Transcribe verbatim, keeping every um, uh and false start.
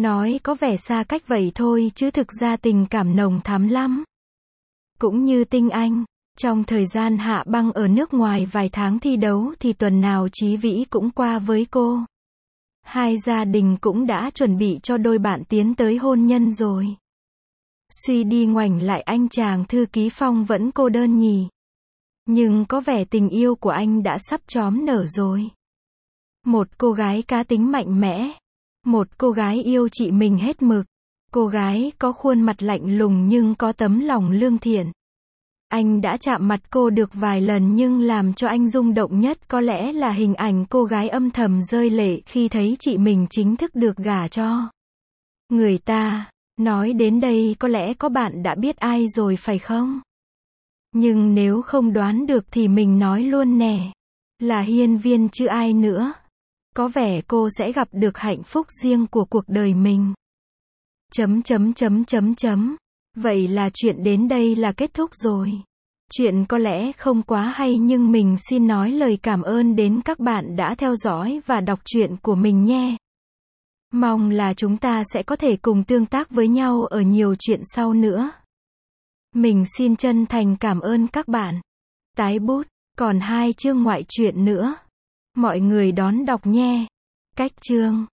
Nói có vẻ xa cách vậy thôi chứ thực ra tình cảm nồng thắm lắm. Cũng như Tinh Anh, trong thời gian Hạ Băng ở nước ngoài vài tháng thi đấu thì tuần nào Chí Vĩ cũng qua với cô. Hai gia đình cũng đã chuẩn bị cho đôi bạn tiến tới hôn nhân rồi. Suy đi ngoảnh lại anh chàng thư ký Phong vẫn cô đơn nhỉ. Nhưng có vẻ tình yêu của anh đã sắp chóm nở rồi. Một cô gái cá tính mạnh mẽ. Một cô gái yêu chị mình hết mực. Cô gái có khuôn mặt lạnh lùng nhưng có tấm lòng lương thiện. Anh đã chạm mặt cô được vài lần nhưng làm cho anh rung động nhất có lẽ là hình ảnh cô gái âm thầm rơi lệ khi thấy chị mình chính thức được gả cho người ta. Nói đến đây có lẽ có bạn đã biết ai rồi phải không? Nhưng nếu không đoán được thì mình nói luôn nè. Là Hiên Viên chứ ai nữa. Có vẻ cô sẽ gặp được hạnh phúc riêng của cuộc đời mình. Chấm chấm chấm chấm chấm. Vậy là chuyện đến đây là kết thúc rồi. Chuyện có lẽ không quá hay nhưng mình xin nói lời cảm ơn đến các bạn đã theo dõi và đọc truyện của mình nhé. Mong là chúng ta sẽ có thể cùng tương tác với nhau ở nhiều chuyện sau nữa. Mình xin chân thành cảm ơn các bạn. Tái bút, còn hai chương ngoại truyện nữa. Mọi người đón đọc nhé. Cách chương